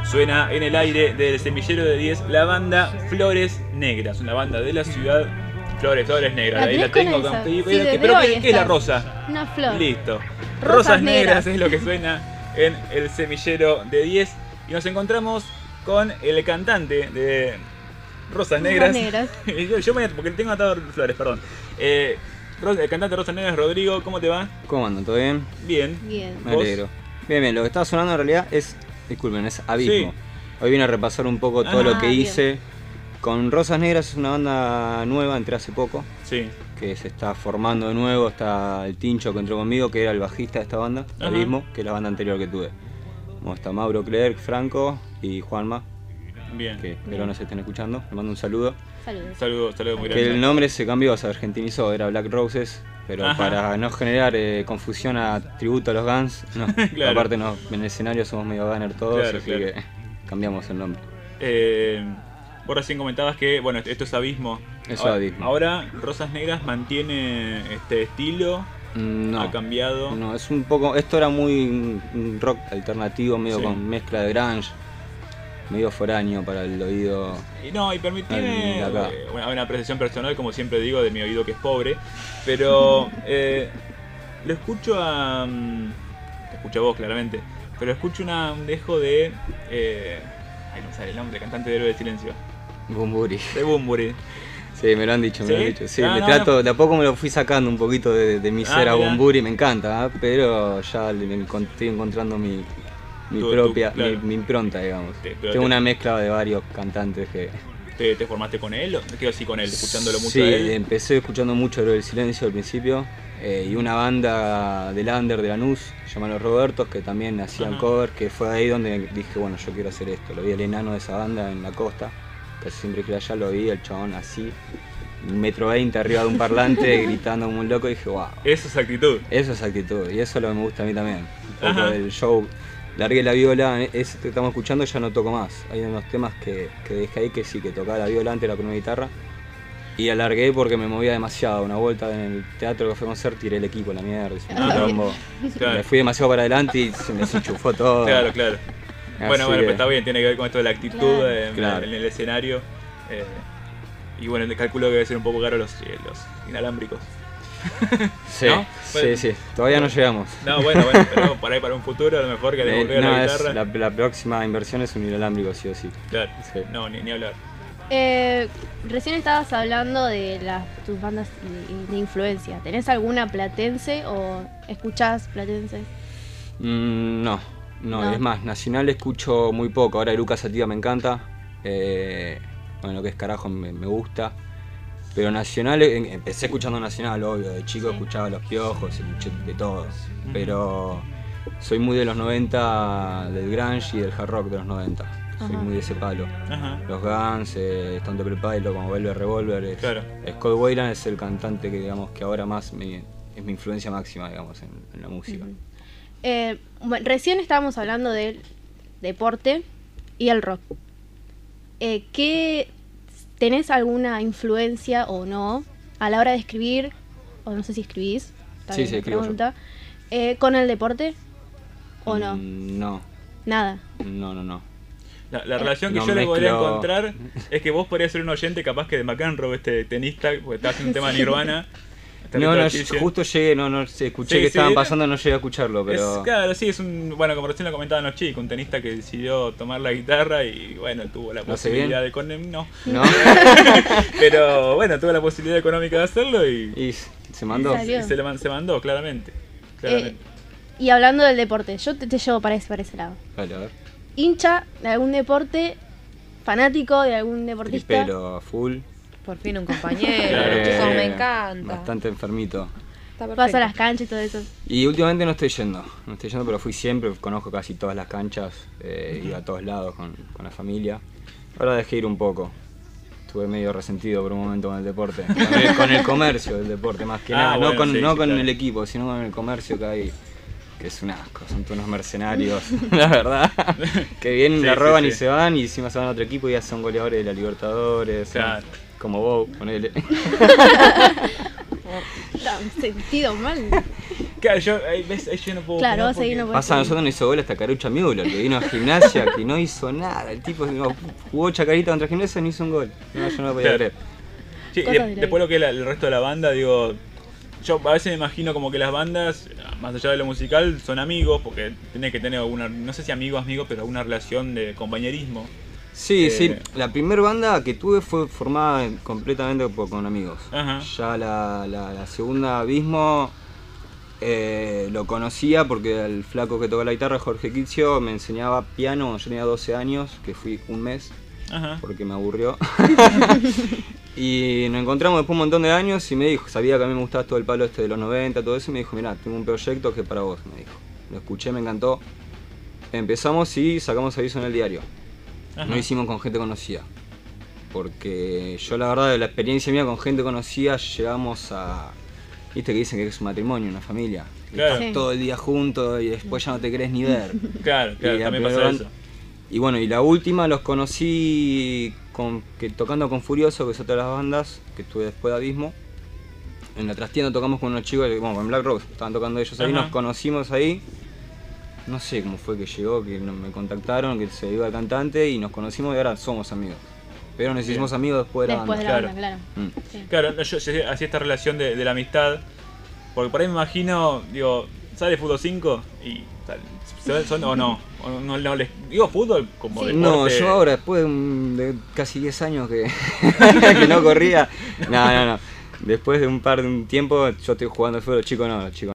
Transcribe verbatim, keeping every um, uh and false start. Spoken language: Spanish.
suena en el aire del Semillero de diez la banda Flores Negras, una banda de la ciudad. Flores, Flores Negras, ¿La ahí la tenés tengo. con esa? Con... Sí, pero desde pero hoy ¿qué, ¿qué es la está. rosa? Una flor. Listo. Rosas Rosas negras. negras es lo que suena en el Semillero de diez. Y nos encontramos con el cantante de Rosas Negras. Negras. yo, yo me, porque tengo atado Flores, perdón. Eh, el cantante de Rosas Negras, Rodrigo, ¿cómo te va? ¿Cómo andan? ¿Todo bien? Bien. Bien. Me alegro. Bien, bien. Lo que estaba sonando en realidad es, disculpen, es Abismo. Sí. Hoy vine a repasar un poco todo Ah, lo que bien. hice. Con Rosas Negras es una banda nueva, entré hace poco, Sí. que se está formando de nuevo. Está el Tincho que entró conmigo, que era el bajista de esta banda, Ajá. Abismo, que es la banda anterior que tuve. Como está Mauro Clerc, Franco y Juanma, Bien. que espero nos estén escuchando. Les mando un saludo. Saludos. Saludos, saludos muy Que grandes. el nombre se cambió, se argentinizó, era Black Roses, pero Ajá. para no generar eh, confusión a tributo a los Guns, no. Claro. Aparte no, en el escenario somos medio Gunner todos, Claro, así claro. que cambiamos el nombre. Eh, vos recién comentabas que, bueno, esto es Abismo. Eso es ahora, Abismo. Ahora Rosas Negras mantiene este estilo, Mm, No, ha cambiado. no, es un poco, esto era muy un- un rock alternativo, medio Sí. con mezcla de grunge, medio foráneo para el oído. Y no, y permitime Al de acá. eh, una, una apreciación personal, como siempre digo, de mi oído que es pobre, pero eh, lo escucho a... mm, te escucho a vos claramente, pero escucho una, un dejo de... Eh, ay, no me sale el nombre, cantante de Héroe del Silencio, Bumburi. de Bunbury. Sí, me lo han dicho, me ¿Sí? lo han dicho. Sí, Ah, le no, trato, no. de a poco me lo fui sacando un poquito de, de mi Ah, ser a mirá. Bumburi, me encanta, ¿eh? Pero ya le, le encon- estoy encontrando mi, mi Tu- tu- propia, claro. mi, mi impronta, digamos. Sí, pero Tengo te- una mezcla de varios cantantes que... ¿Te, te formaste con él? ¿O te quedo así con él, escuchándolo mucho Sí, a él? empecé escuchando mucho Héroe del Silencio al principio, eh, y una banda del under de Lanús, llamada Los Robertos, que también hacían Ajá. cover, que fue ahí donde dije, bueno, yo quiero hacer esto. Lo vi al enano de esa banda en la costa, casi siempre que iba allá lo vi, el chabón así, un metro veinte arriba de un parlante, gritando como un loco, y dije, wow, Eso es actitud. eso es actitud, y eso es lo que me gusta a mí también. Un poco Ajá. del show, largué la viola, ese que estamos escuchando ya no toco más. Hay unos temas que, que dejé ahí que sí, que tocaba la viola antes, la con una guitarra. Y alargué porque me movía demasiado. Una vuelta en el teatro que fue a concert, tiré el equipo a la mierda, hice un Ah, quilombo. Claro. Me fui demasiado para adelante y se me desenchufó todo. Claro, claro. Así Bueno, bueno, que- pero está bien, tiene que ver con esto de la actitud Claro. eh, Claro. en el escenario. eh, y bueno, calculo que debe ser un poco caro los, eh, los inalámbricos. Sí, ¿no? sí, sí, todavía no llegamos. No, bueno, bueno, pero por ahí para un futuro a lo mejor que le Eh, volver no, la es- guitarra. la, la próxima inversión es un inalámbrico, sí o sí. Claro, Sí. no, ni, ni hablar. Eh, recién estabas hablando de las tus bandas de, de influencia. ¿Tenés alguna platense o escuchás platenses? Mm, no, no, No. es más, nacional escucho muy poco. Ahora Lucas Sativa me encanta. Eh, bueno, lo que es carajo me, me gusta. Pero nacional, em- empecé escuchando nacional, obvio. De chico Sí. escuchaba Los Piojos, escuché de todo. Pero soy muy de los noventa, del grunge y del hard rock de los noventa. Soy Ajá. muy de ese palo. Ajá. Los Guns, eh, Stone Temple Pilots, como Velvet Revolver. es- Claro. Scott Weiland es el cantante que digamos que ahora más me- es mi influencia máxima, digamos, en, en la música. Ujú. Eh, bueno, recién estábamos hablando del deporte y el rock. Eh, ¿qué, ¿Tenés alguna influencia o no a la hora de escribir, o no sé si escribís, Sí, también sí, me escribo yo. pregunta, eh, con el deporte o no? Mm, No, Nada. no, no, no. La, la relación que No yo le podría mezclo- encontrar es que vos podrías ser un oyente capaz que de McEnroe, este tenista, porque está haciendo un tema de Nirvana. está No, haciendo no, la chicha. justo llegué, no, no, sé, escuché Sí, que sí, estaban era- pasando, no llegué a escucharlo, pero... Es, claro, sí, es un. Bueno, como recién lo comentaban los chicos, un tenista que decidió tomar la guitarra y bueno, tuvo la ¿Lo hace posibilidad bien? de. Con, no. ¿No? Pero bueno, tuvo la posibilidad económica de hacerlo y. Y se mandó. Salió. y se, le man- se mandó, claramente. Eh, claramente. y hablando del deporte, yo te, te llevo para ese, para ese lado. Vale, a ver. ¿Hincha de algún deporte? ¿Fanático de algún deportista? Tripero a full. Por fin un compañero, Claro. chicos, me Eh, encanta. Bastante enfermito. Está Vas perfecto. a las canchas y todo eso. Y últimamente no estoy yendo, no estoy yendo, pero fui siempre, conozco casi todas las canchas, eh, iba a todos lados con, con la familia. Ahora dejé ir un poco. Estuve medio resentido por un momento con el deporte, con el, con el comercio del deporte más que Ah, nada, bueno, no con, sí, no sí, con claro. el equipo, sino con el comercio que hay, que es un asco, son todos unos mercenarios, la verdad, que vienen, Sí, la sí, roban sí. y se van y encima se van a otro equipo y ya son goleadores de la Libertadores, son Claro. como vos, ponele. Está sentido mal. Claro, yo, ahí, ¿ves? Ahí yo no puedo Claro, opinar vos ahí porque- no podés. Pasa, a nosotros no hizo gol hasta Carucha Müller, que vino a Gimnasia, que no hizo nada. El tipo no, jugó Chacarita contra Gimnasia y no hizo un gol. No, yo no lo podía Claro. creer. Sí, y Cosas de- de la después lo que es la- el resto de la banda, digo, yo a veces me imagino como que las bandas, más allá de lo musical, son amigos, porque tenés que tener alguna, no sé si amigos, amigos, pero alguna relación de compañerismo. Sí, Eh, sí, la primera banda que tuve fue formada completamente por- con amigos. Ajá. Ya la, la- la segunda, Abismo, eh, lo conocía porque el flaco que toca la guitarra, Jorge Quizio, me enseñaba piano. Yo tenía doce años, que fui un mes Ajá. porque me aburrió. Y nos encontramos después de un montón de años y me dijo, sabía que a mí me gustaba todo el palo este de los noventa, todo eso, y me dijo, mirá, tengo un proyecto que es para vos, me dijo. Lo escuché, me encantó. Empezamos y sacamos aviso en el diario. Ajá. No hicimos con gente conocida. Porque yo la verdad de la experiencia mía con gente conocida llegamos a... Viste que dicen que es un matrimonio, una familia. Que Claro. estás Sí. todo el día juntos y después ya no te querés ni ver. Claro, claro, Y la también primera pasa banda- eso. Y bueno, y la última los conocí con, que, tocando con Furioso, que es otra de las bandas, que estuve después de Abismo. En la trastienda tocamos con unos chicos, bueno, con Black Rose, estaban tocando ellos ahí, Ajá. nos conocimos ahí. No sé cómo fue que llegó, que no- me contactaron, que se iba el cantante y nos conocimos y ahora somos amigos. Pero nos hicimos amigos después de la Después de banda. la Claro. banda, claro. Mm. Sí. Claro, no, yo yo hacía esta relación de, de la amistad, porque por ahí me imagino, digo, sale Fútbol cinco y tal, ¿son, son- o no? O no, no les, digo fútbol como Sí. deporte. No, yo ahora, después de, un- de casi diez años que, que no corría, no, no, no. Después de un par de un tiempo, yo estoy jugando al fútbol, los chicos no, los chicos